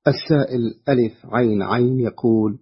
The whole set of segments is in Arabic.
السائل ألف عين عين يقول: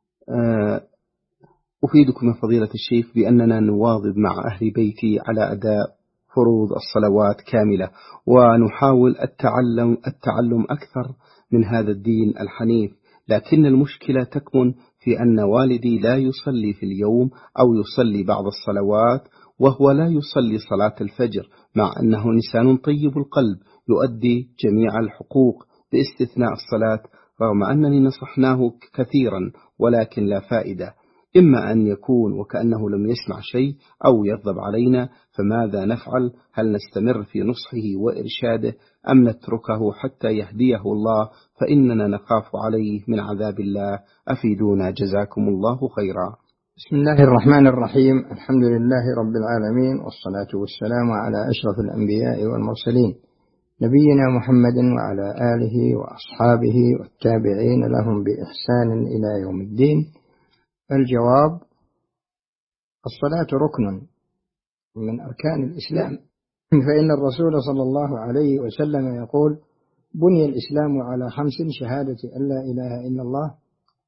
أفيدكم يا فضيلة الشيخ بأننا نواظب مع أهل بيتي على أداء فروض الصلوات كاملة، ونحاول التعلم أكثر من هذا الدين الحنيف، لكن المشكلة تكمن في أن والدي لا يصلي في اليوم أو يصلي بعض الصلوات، وهو لا يصلي صلاة الفجر، مع أنه إنسان طيب القلب يؤدي جميع الحقوق باستثناء الصلاة، رغم أنني نصحناه كثيرا ولكن لا فائدة. إما أن يكون وكأنه لم يسمع شيء أو يغضب علينا، فماذا نفعل؟ هل نستمر في نصحه وإرشاده أم نتركه حتى يهديه الله، فإننا نخاف عليه من عذاب الله؟ أفيدونا جزاكم الله خيرا. بسم الله الرحمن الرحيم. الحمد لله رب العالمين، والصلاة والسلام على أشرف الأنبياء والمرسلين، نبينا محمد وعلى آله وأصحابه والتابعين لهم بإحسان إلى يوم الدين. الجواب: الصلاة ركن من أركان الإسلام، فإن الرسول صلى الله عليه وسلم يقول: بني الإسلام على 5: شهادة أن لا إله إلا الله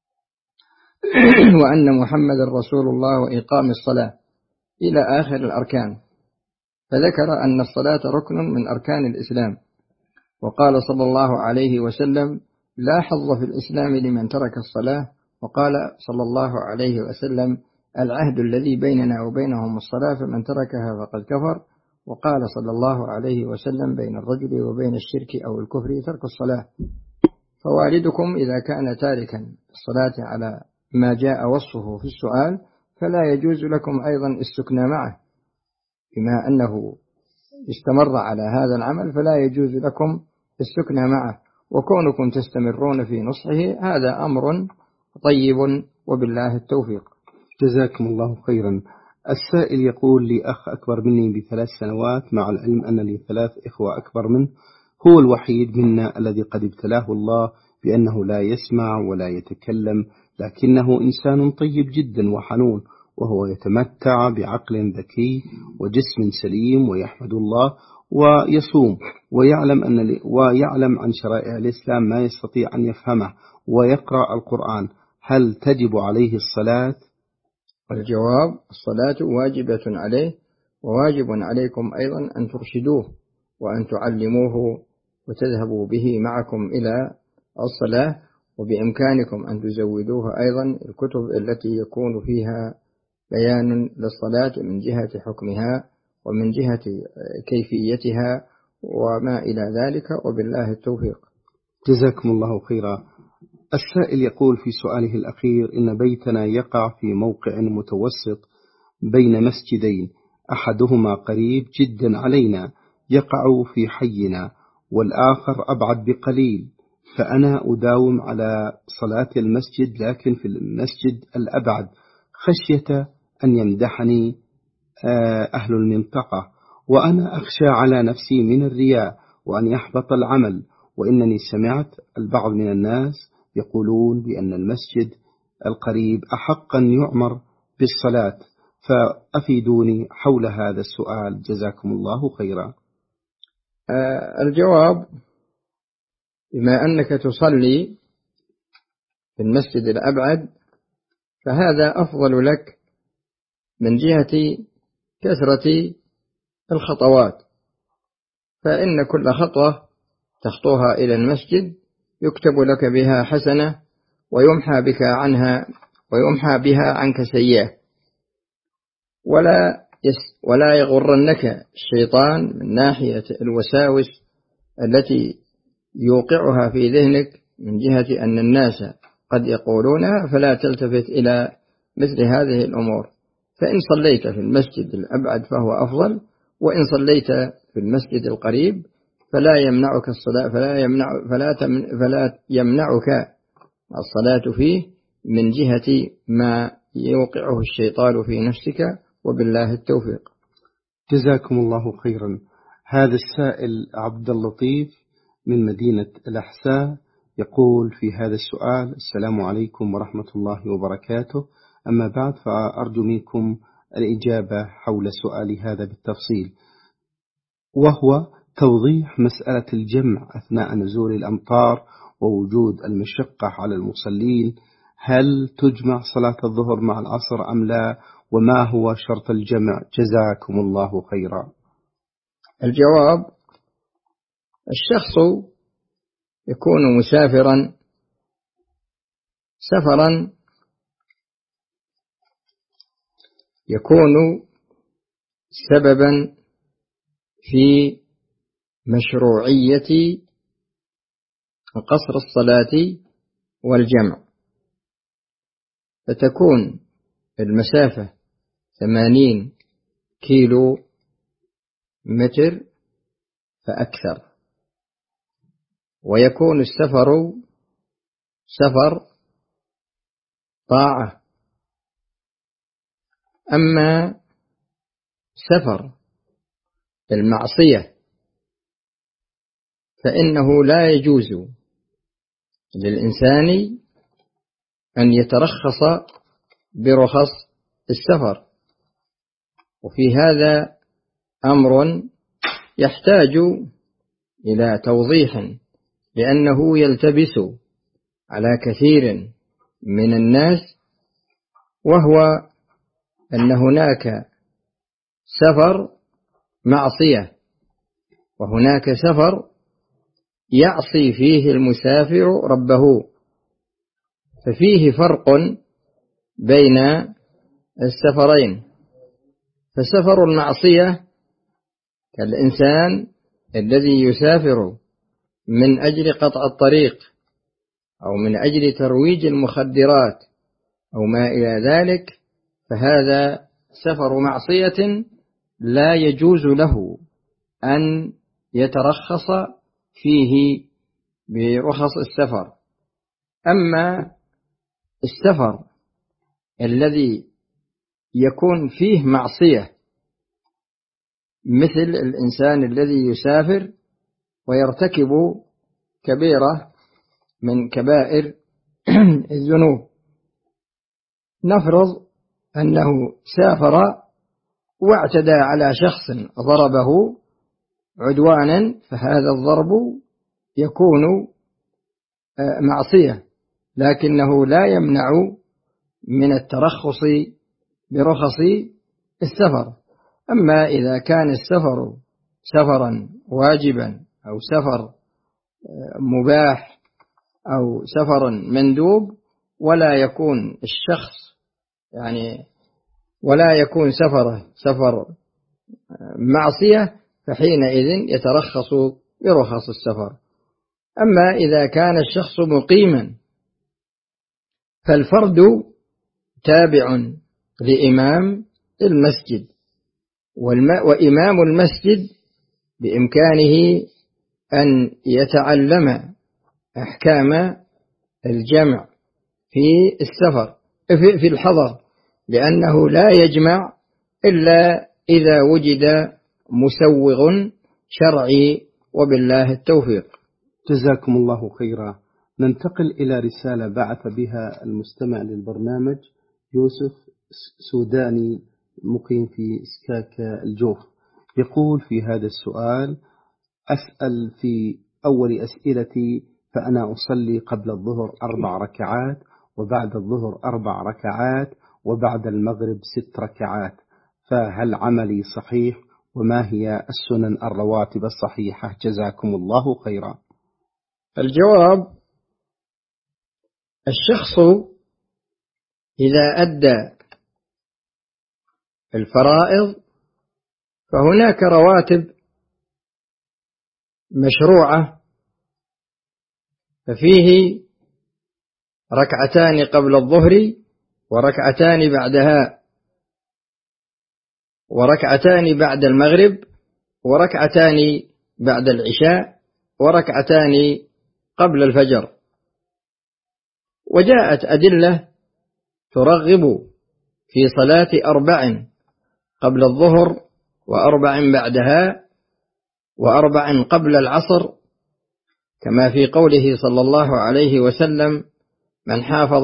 وأن محمد رسول الله وإقام الصلاة إلى آخر الأركان، فذكر أن الصلاة ركن من أركان الإسلام، وقال صلى الله عليه وسلم: لا حظ في الإسلام لمن ترك الصلاة. وقال صلى الله عليه وسلم: العهد الذي بيننا وبينهم الصلاة، فمن تركها فقد كفر. وقال صلى الله عليه وسلم: بين الرجل وبين الشرك أو الكفر ترك الصلاة. فوالدكم إذا كان تاركا الصلاة على ما جاء وصفه في السؤال، فلا يجوز لكم أيضا السكنى معه، بما أنه استمر على هذا العمل فلا يجوز لكم السكنى معه، وكونكم تستمرون في نصحه هذا أمر طيب، وبالله التوفيق. جزاكم الله خيرا. السائل يقول: لي أخ أكبر مني ب3 سنوات، مع العلم أن لي 3 إخوة أكبر منه، هو الوحيد منا الذي قد ابتلاه الله بأنه لا يسمع ولا يتكلم، لكنه إنسان طيب جدا وحنون، وهو يتمتع بعقل ذكي وجسم سليم، ويحمد الله ويصوم ويعلم عن شرائع الإسلام ما يستطيع أن يفهمه، ويقرأ القرآن. هل تجب عليه الصلاة؟ الجواب: الصلاة واجبة عليه، وواجب عليكم أيضا أن ترشدوه وأن تعلموه وتذهبوا به معكم إلى الصلاة، وبإمكانكم أن تزودوه أيضا الكتب التي يكون فيها بيان للصلاة من جهة حكمها ومن جهة كيفيتها وما إلى ذلك، وبالله التوفيق. جزاكم الله خيرا. السائل يقول في سؤاله الأخير: إن بيتنا يقع في موقع متوسط بين مسجدين، أحدهما قريب جدا علينا يقع في حينا، والآخر أبعد بقليل، فأنا أداوم على صلاة المسجد، لكن في المسجد الأبعد خشية أن يمدحني أهل المنطقة، وأنا أخشى على نفسي من الرياء وأن يحبط العمل، وإنني سمعت البعض من الناس يقولون بأن المسجد القريب أحق أن يعمر بالصلاة، فأفيدوني حول هذا السؤال جزاكم الله خيرا. الجواب: بما أنك تصلي في المسجد الأبعد فهذا أفضل لك من جهة كثرة الخطوات، فإن كل خطوة تخطوها إلى المسجد يكتب لك بها حسنة، ويمحى بها عنك سيئة. ولا يغرنك الشيطان من ناحية الوساوس التي يوقعها في ذهنك من جهة أن الناس قد يقولونها، فلا تلتفت إلى مثل هذه الأمور. فإن صليت في المسجد الأبعد فهو أفضل، وإن صليت في المسجد القريب فلا يمنعك الصلاة، فلا يمنعك الصلاة فيه من جهة ما يوقعه الشيطان في نفسك، وبالله التوفيق. جزاكم الله خيرا. هذا السائل عبد اللطيف من مدينة الأحساء يقول في هذا السؤال: السلام عليكم ورحمة الله وبركاته، أما بعد فأرجو منكم الإجابة حول سؤالي هذا بالتفصيل، وهو توضيح مسألة الجمع أثناء نزول الأمطار، ووجود المشقة على المصلين، هل تجمع صلاة الظهر مع العصر أم لا؟ وما هو شرط الجمع؟ جزاكم الله خيرا. الجواب: الشخص يكون مسافرا سفرا يكون سببا في مشروعية قصر الصلاة والجمع، فتكون المسافة 80 كيلو متر فأكثر، ويكون السفر سفر طاعة. أما سفر المعصية فإنه لا يجوز للإنسان أن يترخص برخص السفر، وفي هذا أمر يحتاج إلى توضيح، لأنه يلتبس على كثير من الناس، وهو أن هناك سفر معصية وهناك سفر يعصي فيه المسافر ربه، ففيه فرق بين السفرين. فسفر المعصية كالإنسان الذي يسافر من أجل قطع الطريق أو من أجل ترويج المخدرات أو ما إلى ذلك، فهذا سفر معصية لا يجوز له أن يترخص فيه برخص السفر. أما السفر الذي يكون فيه معصية، مثل الإنسان الذي يسافر ويرتكب كبيرة من كبائر الذنوب، نفرض أنه سافر واعتدى على شخص ضربه عدوانا، فهذا الضرب يكون معصية، لكنه لا يمنع من الترخص برخص السفر. أما إذا كان السفر سفرا واجبا أو سفر مباح أو سفر مندوب، ولا يكون الشخص ولا يكون سفر معصية، فحينئذ يترخص برخص السفر. أما إذا كان الشخص مقيما، فالفرد تابع لإمام المسجد، وإمام المسجد بإمكانه أن يتعلم أحكام الجمع في السفر في الحضر، لأنه لا يجمع إلا إذا وجد مسوغ شرعي، وبالله التوفيق. جزاكم الله خيرا. ننتقل إلى رسالة بعث بها المستمع للبرنامج يوسف سوداني مقيم في سكاكا الجوف. يقول في هذا السؤال: أسأل في أول أسئلتي، فأنا أصلي قبل الظهر 4 ركعات، وبعد الظهر 4 ركعات، وبعد المغرب 6 ركعات، فهل عملي صحيح؟ وما هي السنن الرواتب الصحيحة؟ جزاكم الله خيرا. الجواب: الشخص إذا أدى الفرائض فهناك رواتب مشروعة، ففيه ركعتان قبل الظهر، وركعتان بعدها، وركعتان بعد المغرب، وركعتان بعد العشاء، وركعتان قبل الفجر. وجاءت أدلة ترغب في صلاة 4 قبل الظهر، و4 بعدها، و4 قبل العصر، كما في قوله صلى الله عليه وسلم: من حافظ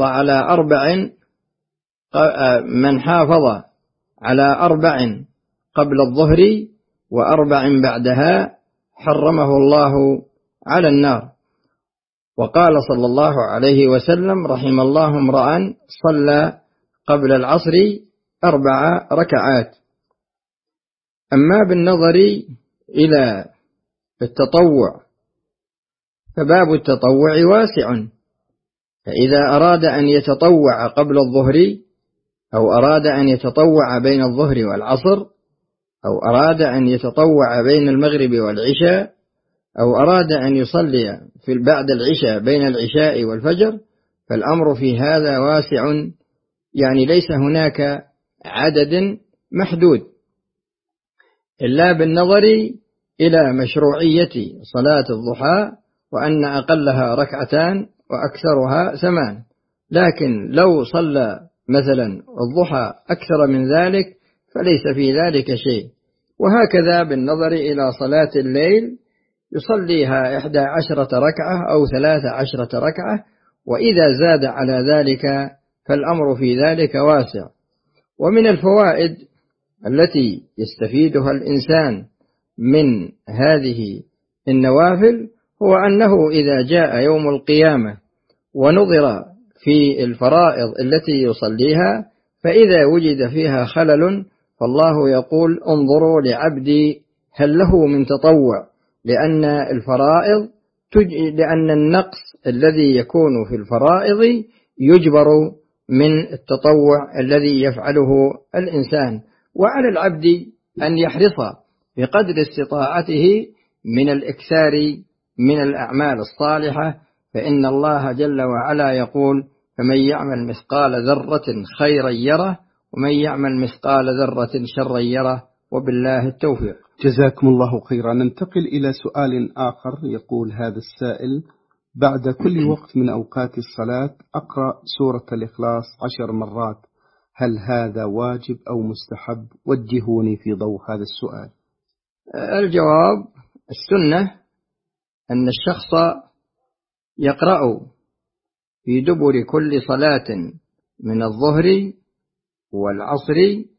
على 4 قبل الظهر و4 بعدها حرمه الله على النار. وقال صلى الله عليه وسلم: رحم الله امرأ صلى قبل العصر 4 ركعات. أما بالنظر إلى التطوع فباب التطوع واسع، فإذا أراد أن يتطوع قبل الظهر، أو أراد أن يتطوع بين الظهر والعصر، أو أراد أن يتطوع بين المغرب والعشاء، أو أراد أن يصلي بعد العشاء بين العشاء والفجر، فالأمر في هذا واسع، يعني ليس هناك عدد محدود، إلا بالنظر إلى مشروعية صلاة الضحى، وأن أقلها 2 وأكثرها 8. لكن لو صلى مثلا الضحى أكثر من ذلك فليس في ذلك شيء. وهكذا بالنظر إلى صلاة الليل يصليها 11 ركعة أو 13 ركعة، وإذا زاد على ذلك فالأمر في ذلك واسع. ومن الفوائد التي يستفيدها الإنسان من هذه النوافل هو أنه إذا جاء يوم القيامة ونظر في الفرائض التي يصليها، فإذا وجد فيها خلل فالله يقول: انظروا لعبدي هل له من تطوع، لأن النقص الذي يكون في الفرائض يجبر من التطوع الذي يفعله الإنسان. وعلى العبد أن يحرص بقدر استطاعته من الإكثار من الأعمال الصالحة، فإن الله جل وعلا يقول: فمن يعمل مثقال ذرة خيرا يره، ومن يعمل مثقال ذرة شرا يره، وبالله التوفيق. جزاكم الله خيرا. ننتقل إلى سؤال آخر. يقول هذا السائل: بعد كل وقت من أوقات الصلاة أقرأ سورة الإخلاص 10 مرات، هل هذا واجب أو مستحب؟ وجهوني في ضوء هذا السؤال. الجواب: السنة أن الشخص يقرأ في دبر كل صلاة من الظهر والعصر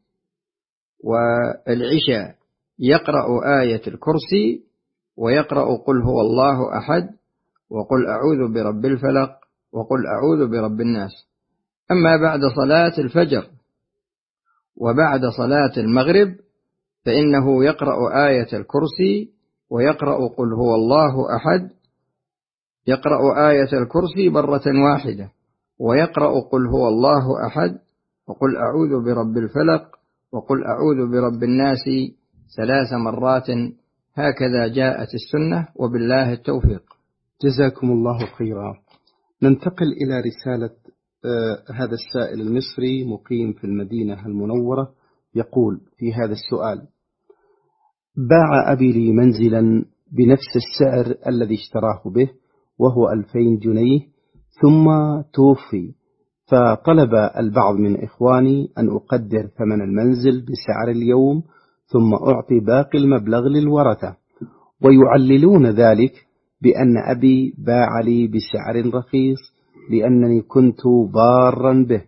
والعشاء يقرأ آية الكرسي، ويقرأ قل هو الله أحد، وقل أعوذ برب الفلق، وقل أعوذ برب الناس. أما بعد صلاة الفجر وبعد صلاة المغرب فإنه يقرأ آية الكرسي، ويقرأ قل هو الله أحد، يقرأ آية الكرسي مرة واحدة، ويقرأ قل هو الله أحد، وقل أعوذ برب الفلق، وقل أعوذ برب الناس 3 مرات. هكذا جاءت السنة، وبالله التوفيق. جزاكم الله خيرا. ننتقل إلى رسالة هذا السائل المصري مقيم في المدينة المنورة. يقول في هذا السؤال: باع أبي لي منزلا بنفس السعر الذي اشتراه به، وهو 2000 جنيه، ثم توفي، فطلب البعض من إخواني أن أقدر ثمن المنزل بسعر اليوم، ثم أعطي باقي المبلغ للورثة، ويعللون ذلك بأن أبي باع لي بسعر رخيص لأنني كنت بارا به،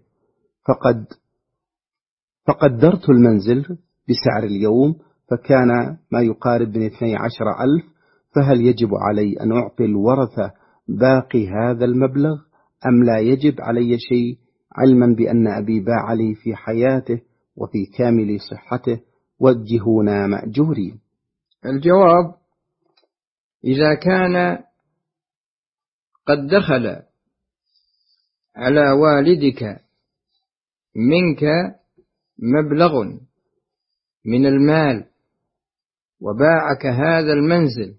فقدرت المنزل بسعر اليوم فكان ما يقارب من 12,000، فهل يجب علي أن أعطي الورثة باقي هذا المبلغ أم لا يجب علي شيء، علما بأن أبي باع لي في حياته وفي كامل صحته؟ وجهونا مأجورين. الجواب: إذا كان قد دخل على والدك منك مبلغ من المال وباعك هذا المنزل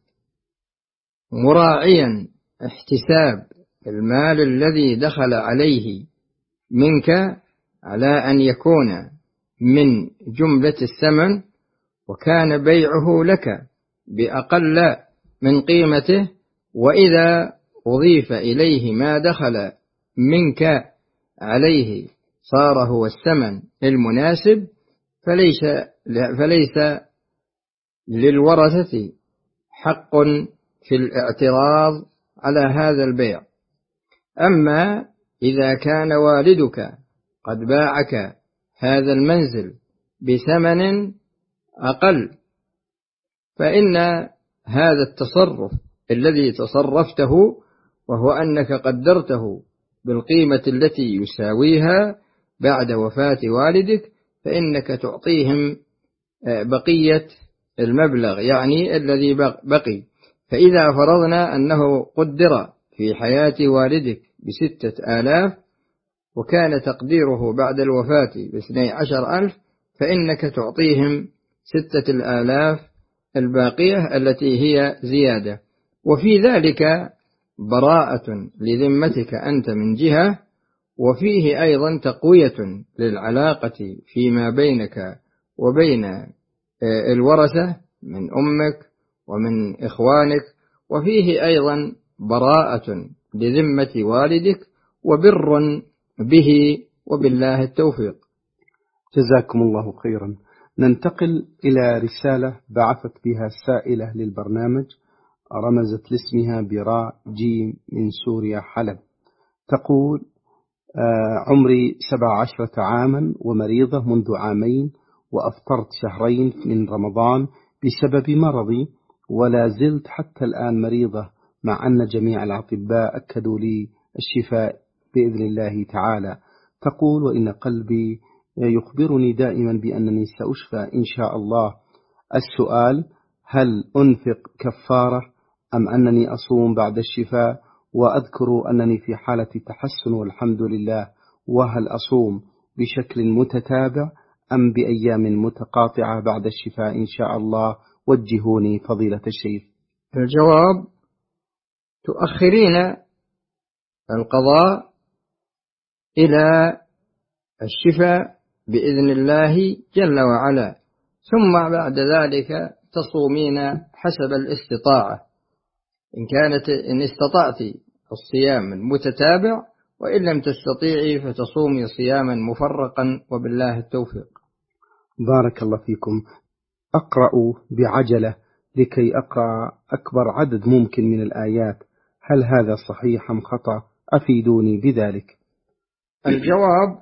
مراعيا احتساب المال الذي دخل عليه منك على أن يكون من جملة الثمن، وكان بيعه لك بأقل من قيمته، وإذا أضيف إليه ما دخل منك عليه صار هو الثمن المناسب، فليس للورثة حق في الاعتراض على هذا البيع. أما إذا كان والدك قد باعك هذا المنزل بثمن أقل، فإن هذا التصرف الذي تصرفته وهو أنك قدرته بالقيمة التي يساويها بعد وفاة والدك، فإنك تعطيهم بقية المبلغ، يعني الذي بقي. فإذا فرضنا أنه قدر في حياة والدك ب6,000 وكان تقديره بعد الوفاة ب12,000، فإنك تعطيهم 6,000 الباقية التي هي زيادة. وفي ذلك براءة لذمتك أنت من جهة، وفيه أيضا تقوية للعلاقة فيما بينك وبين الورثة من أمك ومن إخوانك، وفيه أيضا براءة لذمة والدك وبر به، وبالله التوفيق. جزاكم الله خيرا. ننتقل إلى رسالة بعثت بها سائلة للبرنامج، رمزت لاسمها براء جيم من سوريا حلب. تقول: عمري 17 عاما ومريضة منذ عامين، وأفطرت 2 من رمضان بسبب مرضي، ولا زلت حتى الآن مريضة، مع أن جميع الأطباء أكدوا لي الشفاء بإذن الله تعالى. تقول: وإن قلبي يخبرني دائما بأنني سأشفى إن شاء الله. السؤال: هل أنفق كفارة أم أنني أصوم بعد الشفاء؟ وأذكر أنني في حالة تحسن والحمد لله. وهل أصوم بشكل متتابع أم بأيام متقاطعة بعد الشفاء إن شاء الله؟ وجهوني فضيلة الشيخ. الجواب: تؤخرين القضاء إلى الشفاء بإذن الله جل وعلا، ثم بعد ذلك تصومين حسب الاستطاعة، إن استطعت الصيام المتتابع، وإن لم تستطيعي فتصومي صياما مفرقا، وبالله التوفيق. بارك الله فيكم. أقرأ بعجلة لكي أقرأ أكبر عدد ممكن من الآيات، هل هذا صحيح أم خطأ؟ أفيدوني بذلك. الجواب: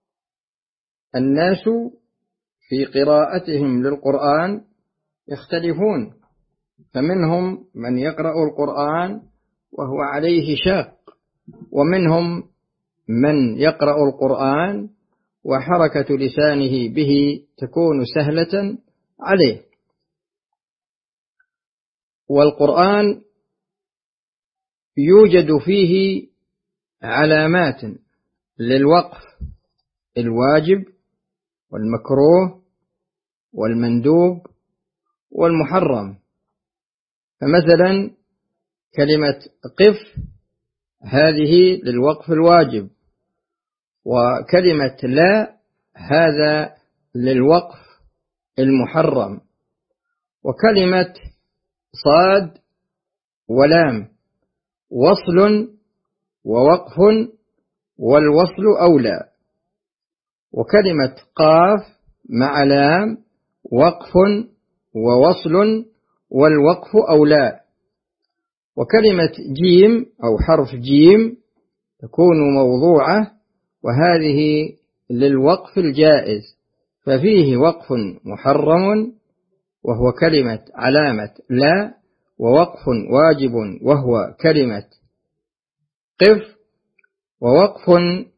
الناس في قراءتهم للقرآن يختلفون، فمنهم من يقرأ القرآن وهو عليه شاق، ومنهم من يقرأ القرآن وحركة لسانه به تكون سهلة عليه. والقرآن يوجد فيه علامات للوقف الواجب والمكروه والمندوب والمحرم. فمثلا كلمة قف هذه للوقف الواجب، وكلمة لا هذا للوقف المحرم، وكلمة صاد ولام وصل ووقف والوصل أولى، وكلمة قاف مع لام وقف ووصل والوقف أولى، وكلمة جيم أو حرف جيم تكون موضوعة، وهذه للوقف الجائز، ففيه وقف محرم وهو كلمة علامة لا، ووقف واجب وهو كلمة قف، ووقف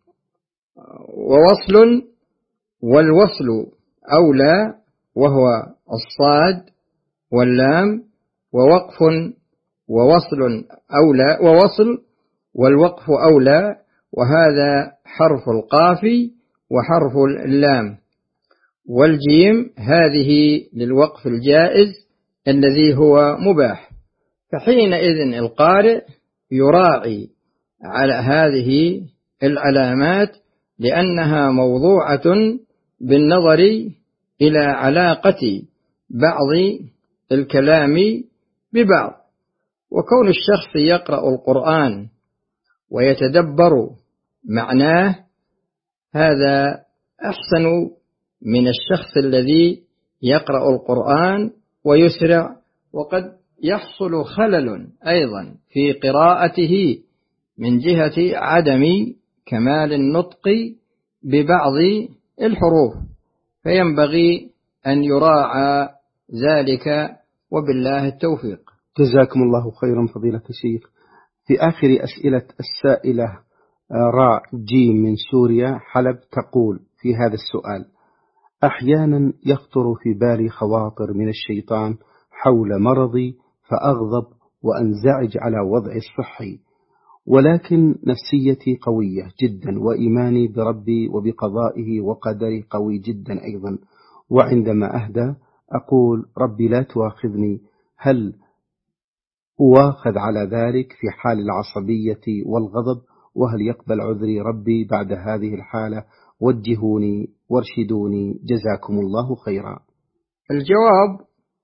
ووصل والوصل أولى وهو الصاد واللام، ووقف ووصل أولى ووصل والوقف أولى، وهذا حرف القاف وحرف اللام. والجيم هذه للوقف الجائز الذي هو مباح. فحينئذ القارئ يراعي على هذه العلامات، لأنها موضوعة بالنظر إلى علاقة بعض الكلام ببعض. وكون الشخص يقرأ القرآن ويتدبر معناه هذا أحسن من الشخص الذي يقرأ القرآن ويسرع، وقد يحصل خلل أيضا في قراءته من جهة عدم كمال النطق ببعض الحروف، فينبغي أن يراعى ذلك، وبالله التوفيق. جزاكم الله خيرا فضيلة الشيخ. في آخر أسئلة السائلة راء جيم من سوريا حلب تقول في هذا السؤال: أحيانا يخطر في بالي خواطر من الشيطان حول مرضي فأغضب وأنزعج على وضعي الصحي، ولكن نفسيتي قوية جدا وإيماني بربي وبقضائه وقدره قوي جدا أيضا، وعندما أهدى أقول: ربي لا تؤاخذني. هل أواخذ على ذلك في حال العصبية والغضب؟ وهل يقبل عذري ربي بعد هذه الحالة؟ وجهوني وارشدوني جزاكم الله خيرا. الجواب: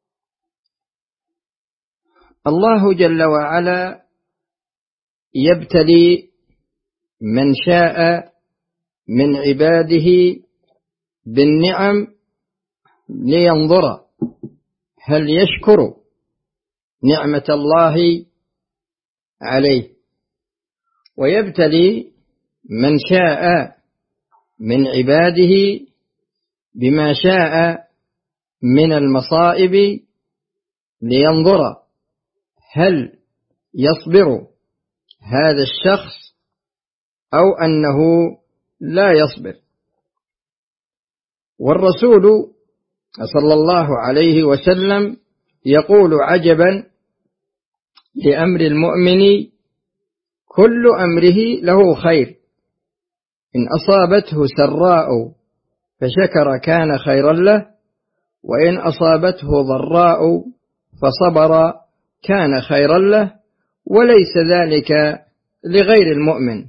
الله جل وعلا يبتلي من شاء من عباده بالنعم لينظر هل يشكر نعمة الله عليه، ويبتلي من شاء من عباده بما شاء من المصائب لينظر هل يصبر هذا الشخص أو أنه لا يصبر. والرسول صلى الله عليه وسلم يقول: عجبا لأمر المؤمن كل أمره له خير، إن أصابته سراء فشكر كان خيرا له، وإن أصابته ضراء فصبر كان خيرا له، وليس ذلك لغير المؤمن.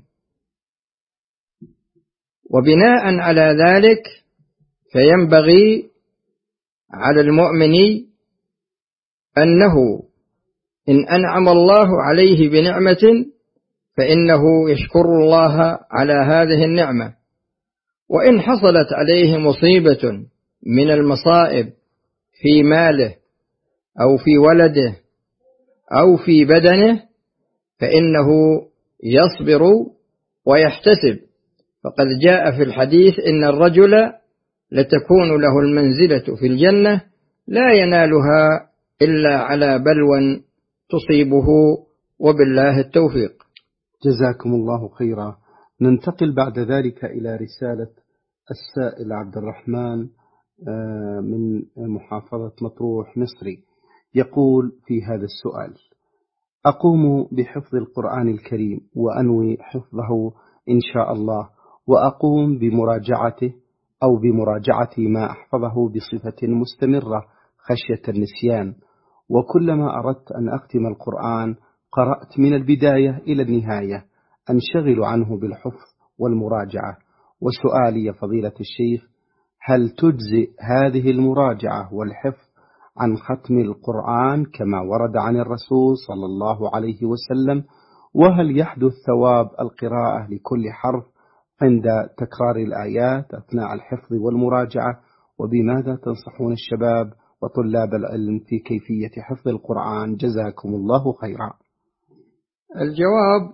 وبناء على ذلك فينبغي على المؤمن أنه إن أنعم الله عليه بنعمة فإنه يشكر الله على هذه النعمة، وإن حصلت عليه مصيبة من المصائب في ماله أو في ولده أو في بدنه فإنه يصبر ويحتسب، فقد جاء في الحديث: إن الرجل لتكون له المنزلة في الجنة لا ينالها إلا على بلوى تصيبه، وبالله التوفيق. جزاكم الله خيرا. ننتقل بعد ذلك إلى رسالة السائل عبد الرحمن من محافظة مطروح مصري، يقول في هذا السؤال: أقوم بحفظ القرآن الكريم وأنوي حفظه إن شاء الله، وأقوم بمراجعته أو بمراجعة ما أحفظه بصفة مستمرة خشية النسيان، وكلما أردت أن أختم القرآن قرأت من البداية إلى النهاية، أنشغل عنه بالحفظ والمراجعة. وسؤالي يا فضيلة الشيخ: هل تجزئ هذه المراجعة والحفظ عن ختم القرآن كما ورد عن الرسول صلى الله عليه وسلم؟ وهل يحدث ثواب القراءة لكل حرف عند تكرار الآيات أثناء الحفظ والمراجعة؟ وبماذا تنصحون الشباب وطلاب العلم في كيفية حفظ القرآن؟ جزاكم الله خيرا. الجواب: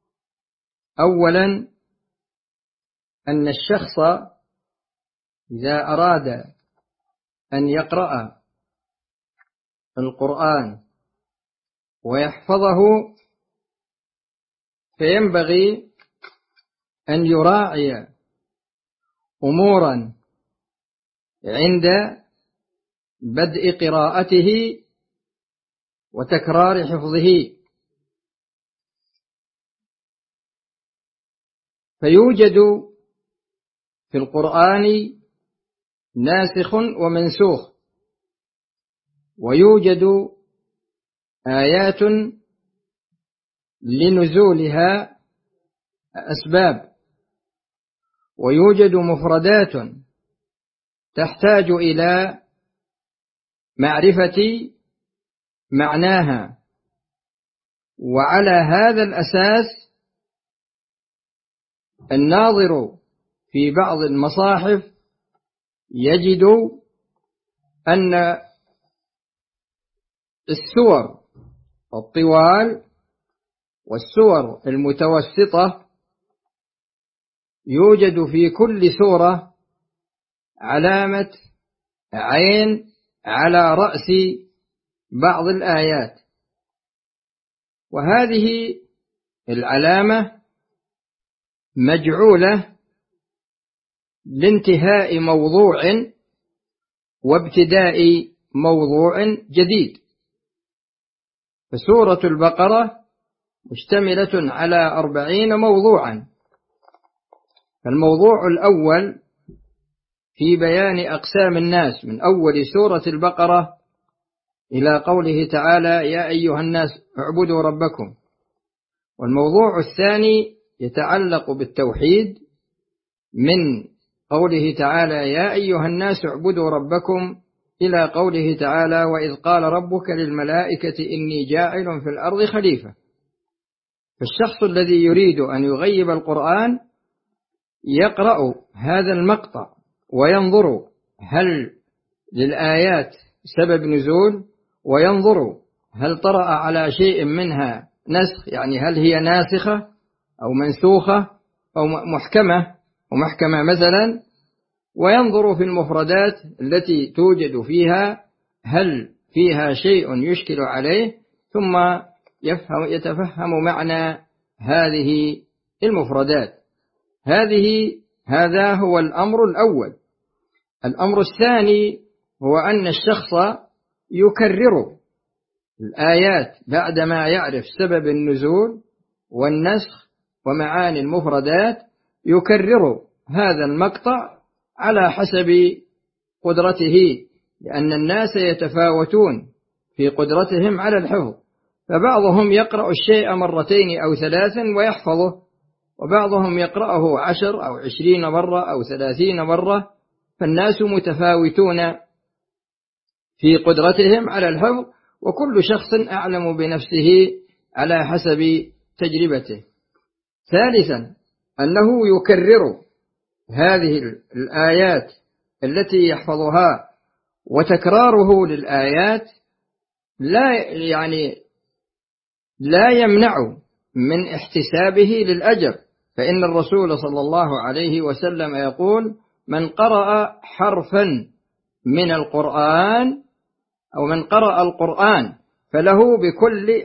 أولا، أن الشخص إذا أراد أن يقرأ القرآن ويحفظه فينبغي أن يراعي أمورا عند بدء قراءته وتكرار حفظه. فيوجد في القرآن ناسخ ومنسوخ، ويوجد آيات لنزولها أسباب، ويوجد مفردات تحتاج إلى معرفة معناها. وعلى هذا الأساس الناظر في بعض المصاحف يجد أن السور الطوال والسور المتوسطة يوجد في كل سورة علامة عين على رأس بعض الآيات، وهذه العلامة مجعولة لانتهاء موضوع وابتداء موضوع جديد. فسورة البقرة مشتملة على 40 موضوعا. الموضوع الأول في بيان أقسام الناس من أول سورة البقرة إلى قوله تعالى يا أيها الناس اعبدوا ربكم. والموضوع الثاني يتعلق بالتوحيد من قوله تعالى يا أيها الناس اعبدوا ربكم إلى قوله تعالى وإذ قال ربك للملائكة إني جاعل في الأرض خليفة. فالشخص الذي يريد أن يغيب القرآن يقرأ هذا المقطع وينظر هل للآيات سبب نزول، وينظر هل طرأ على شيء منها نسخ، يعني هل هي ناسخة أو منسوخة أو محكمة مثلا، وينظر في المفردات التي توجد فيها هل فيها شيء يشكل عليه، ثم يتفهم معنى هذه المفردات. هذا هو الأمر الأول. الأمر الثاني هو أن الشخص يكرر الآيات بعدما يعرف سبب النزول والنسخ ومعاني المفردات، يكرر هذا المقطع على حسب قدرته، لأن الناس يتفاوتون في قدرتهم على الحفظ، فبعضهم يقرأ الشيء 2 أو 3 ويحفظه، وبعضهم يقرأه 10 أو 20 مرة أو 30 مرة. فالناس متفاوتون في قدرتهم على الحفظ، وكل شخص أعلم بنفسه على حسب تجربته. ثالثا أنه يكرر هذه الآيات التي يحفظها، وتكراره للآيات لا يمنع من احتسابه للأجر، فإن الرسول صلى الله عليه وسلم يقول من قرأ حرفا من القرآن أو من قرأ القرآن فله بكل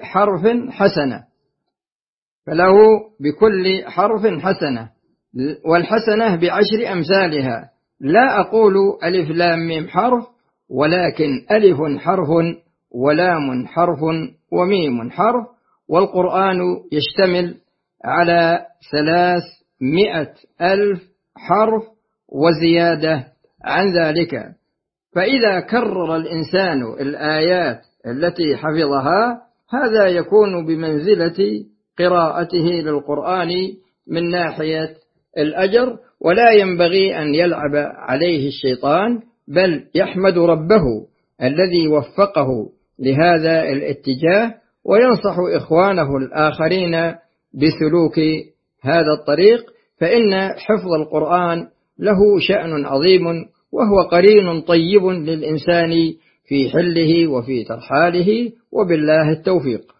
حرف حسنة، والحسنة ب10 أمثالها. لا أقول ألف لام ميم حرف، ولكن ألف حرف ولام حرف وميم حرف. والقرآن يشتمل على 300,000 حرف وزيادة عن ذلك. فإذا كرر الإنسان الآيات التي حفظها، هذا يكون بمنزلة قراءته للقرآن من ناحية الأجر، ولا ينبغي أن يلعب عليه الشيطان، بل يحمد ربه الذي وفقه لهذا الاتجاه، وينصح إخوانه الآخرين بسلوك هذا الطريق، فإن حفظ القرآن له شأن عظيم، وهو قرين طيب للإنسان في حله وفي ترحاله، وبالله التوفيق.